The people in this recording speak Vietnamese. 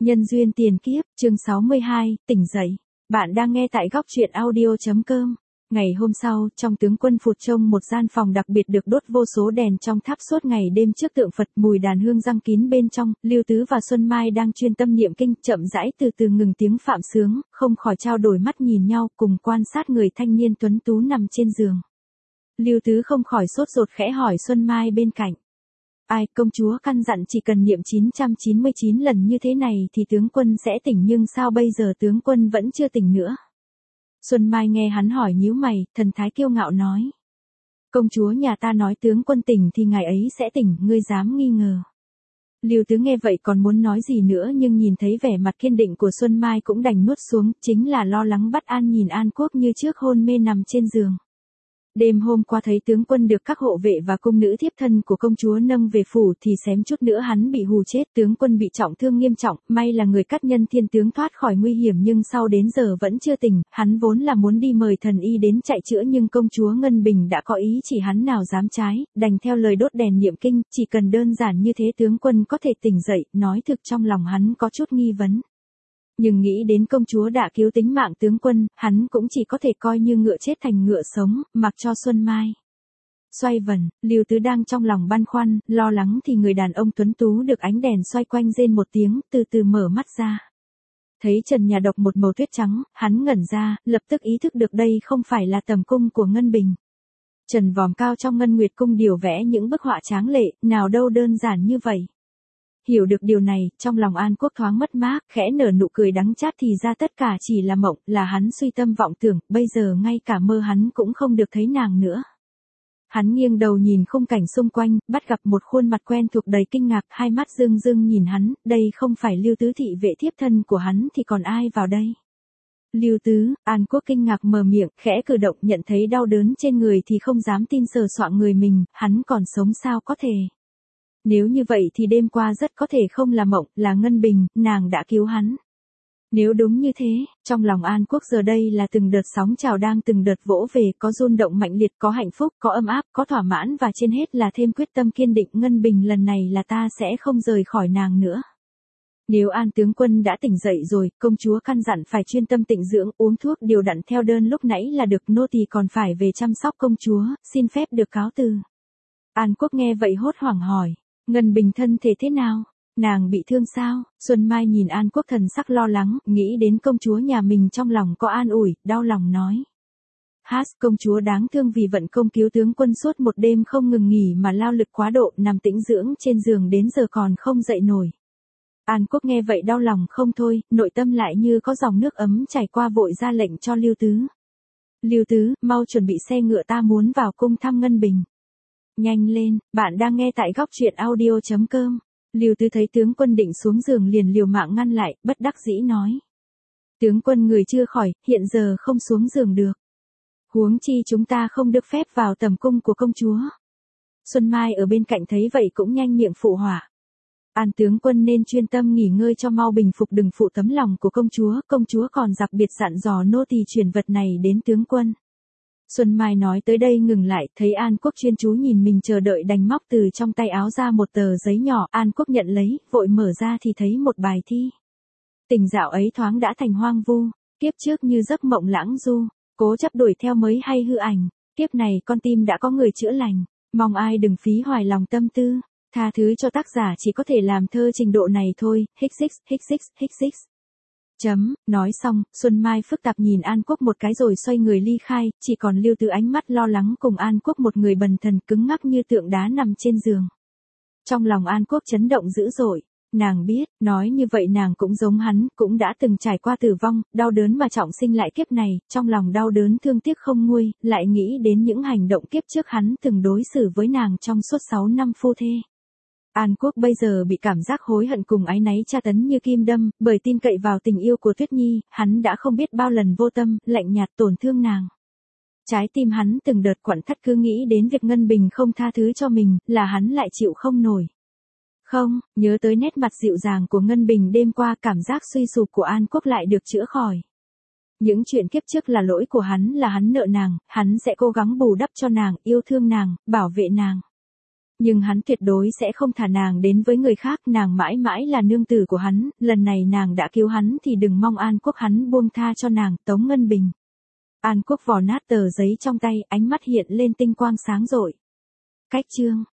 Nhân duyên tiền kiếp, chương 62, tỉnh dậy. Bạn đang nghe tại góc truyện audio.com. Ngày hôm sau, trong tướng quân phụt trông một gian phòng đặc biệt được đốt vô số đèn trong tháp suốt ngày đêm trước tượng Phật, mùi đàn hương răng kín bên trong. Lưu Tứ và Xuân Mai đang chuyên tâm niệm kinh, chậm rãi từ từ ngừng tiếng phạm sướng, không khỏi trao đổi mắt nhìn nhau, cùng quan sát người thanh niên tuấn tú nằm trên giường. Lưu Tứ không khỏi sốt ruột khẽ hỏi Xuân Mai bên cạnh. Ai, công chúa căn dặn chỉ cần niệm 999 lần như thế này thì tướng quân sẽ tỉnh, nhưng sao bây giờ tướng quân vẫn chưa tỉnh nữa? Xuân Mai nghe hắn hỏi nhíu mày, thần thái kiêu ngạo nói. Công chúa nhà ta nói tướng quân tỉnh thì ngày ấy sẽ tỉnh, ngươi dám nghi ngờ. Lưu Tứ nghe vậy còn muốn nói gì nữa, nhưng nhìn thấy vẻ mặt kiên định của Xuân Mai cũng đành nuốt xuống, chính là lo lắng bất an nhìn An Quốc như trước hôn mê nằm trên giường. Đêm hôm qua thấy tướng quân được các hộ vệ và cung nữ thiếp thân của công chúa nâng về phủ thì xém chút nữa hắn bị hù chết. Tướng quân bị trọng thương nghiêm trọng, may là người cắt nhân thiên tướng thoát khỏi nguy hiểm, nhưng sau đến giờ vẫn chưa tỉnh. Hắn vốn là muốn đi mời thần y đến chạy chữa, nhưng công chúa Ngân Bình đã có ý chỉ, hắn nào dám trái, đành theo lời đốt đèn niệm kinh. Chỉ cần đơn giản như thế tướng quân có thể tỉnh dậy. Nói thực trong lòng hắn có chút nghi vấn, nhưng nghĩ đến công chúa đã cứu tính mạng tướng quân, hắn cũng chỉ có thể coi như ngựa chết thành ngựa sống, mặc cho Xuân Mai xoay vần. Lưu Tứ đang trong lòng băn khoăn, lo lắng thì người đàn ông tuấn tú được ánh đèn xoay quanh rên một tiếng, từ từ mở mắt ra. Thấy trần nhà độc một màu tuyết trắng, hắn ngẩn ra, lập tức ý thức được đây không phải là tầm cung của Ngân Bình. Trần vòm cao trong Ngân Nguyệt cung điều vẽ những bức họa tráng lệ, nào đâu đơn giản như vậy. Hiểu được điều này, trong lòng An Quốc thoáng mất mát, khẽ nở nụ cười đắng chát, thì ra tất cả chỉ là mộng, là hắn suy tâm vọng tưởng, bây giờ ngay cả mơ hắn cũng không được thấy nàng nữa. Hắn nghiêng đầu nhìn khung cảnh xung quanh, bắt gặp một khuôn mặt quen thuộc đầy kinh ngạc, hai mắt rưng rưng nhìn hắn, đây không phải Lưu Tứ thị vệ thiếp thân của hắn thì còn ai vào đây? Lưu Tứ, An Quốc kinh ngạc mở miệng, khẽ cử động, nhận thấy đau đớn trên người thì không dám tin, sờ soạng người mình, hắn còn sống sao có thể? Nếu như vậy thì đêm qua rất có thể không là mộng, là Ngân Bình, nàng đã cứu hắn. Nếu đúng như thế, trong lòng An Quốc giờ đây là từng đợt sóng trào đang từng đợt vỗ về, có rung động mạnh liệt, có hạnh phúc, có ấm áp, có thỏa mãn, và trên hết là thêm quyết tâm kiên định. Ngân Bình, lần này là ta sẽ không rời khỏi nàng nữa. Nếu An tướng quân đã tỉnh dậy rồi, công chúa căn dặn phải chuyên tâm tịnh dưỡng, uống thuốc điều đặn theo đơn lúc nãy là được, nô tỳ còn phải về chăm sóc công chúa, xin phép được cáo từ. An Quốc nghe vậy hốt hoảng hỏi. Ngân Bình thân thể thế nào? Nàng bị thương sao? Xuân Mai nhìn An Quốc thần sắc lo lắng, nghĩ đến công chúa nhà mình trong lòng có an ủi, đau lòng nói. Công chúa đáng thương vì vận công cứu tướng quân suốt một đêm không ngừng nghỉ mà lao lực quá độ, nằm tĩnh dưỡng trên giường đến giờ còn không dậy nổi. An Quốc nghe vậy đau lòng không thôi, nội tâm lại như có dòng nước ấm chảy qua, vội ra lệnh cho Lưu Tứ. Lưu Tứ, mau chuẩn bị xe ngựa, ta muốn vào cung thăm Ngân Bình. Nhanh lên, bạn đang nghe tại góc truyện audio.com. Lưu Tứ thấy tướng quân định xuống giường liền liều mạng ngăn lại, bất đắc dĩ nói. Tướng quân người chưa khỏi, hiện giờ không xuống giường được. Huống chi chúng ta không được phép vào tầm cung của công chúa. Xuân Mai ở bên cạnh thấy vậy cũng nhanh miệng phụ họa. An tướng quân nên chuyên tâm nghỉ ngơi cho mau bình phục, đừng phụ tấm lòng của công chúa còn đặc biệt dặn dò nô tỳ chuyển vật này đến tướng quân. Xuân Mai nói tới đây ngừng lại, thấy An Quốc chuyên chú nhìn mình chờ đợi, đành móc từ trong tay áo ra một tờ giấy nhỏ. An Quốc nhận lấy, vội mở ra thì thấy một bài thi. Tình dạo ấy thoáng đã thành hoang vu, kiếp trước như giấc mộng lãng du, cố chấp đuổi theo mới hay hư ảnh, kiếp này con tim đã có người chữa lành, mong ai đừng phí hoài lòng tâm tư, tha thứ cho tác giả chỉ có thể làm thơ trình độ này thôi, hích. Nói xong, Xuân Mai phức tạp nhìn An Quốc một cái rồi xoay người ly khai, chỉ còn Lưu Tứ ánh mắt lo lắng cùng An Quốc, một người bần thần cứng ngắc như tượng đá nằm trên giường. Trong lòng An Quốc chấn động dữ dội, nàng biết, nói như vậy nàng cũng giống hắn, cũng đã từng trải qua tử vong, đau đớn mà trọng sinh lại kiếp này, trong lòng đau đớn thương tiếc không nguôi, lại nghĩ đến những hành động kiếp trước hắn từng đối xử với nàng trong suốt 6 năm phu thê. An Quốc bây giờ bị cảm giác hối hận cùng áy náy tra tấn như kim đâm, bởi tin cậy vào tình yêu của Tuyết Nhi, hắn đã không biết bao lần vô tâm, lạnh nhạt tổn thương nàng. Trái tim hắn từng đợt quặn thắt, cứ nghĩ đến việc Ngân Bình không tha thứ cho mình, là hắn lại chịu không nổi. Không, nhớ tới nét mặt dịu dàng của Ngân Bình đêm qua, cảm giác suy sụp của An Quốc lại được chữa khỏi. Những chuyện kiếp trước là lỗi của hắn, là hắn nợ nàng, hắn sẽ cố gắng bù đắp cho nàng, yêu thương nàng, bảo vệ nàng. Nhưng hắn tuyệt đối sẽ không thả nàng đến với người khác, nàng mãi mãi là nương tử của hắn, lần này nàng đã cứu hắn thì đừng mong An Quốc hắn buông tha cho nàng. Tống Ngân Bình. An Quốc vò nát tờ giấy trong tay, ánh mắt hiện lên tinh quang sáng rội. Cách chương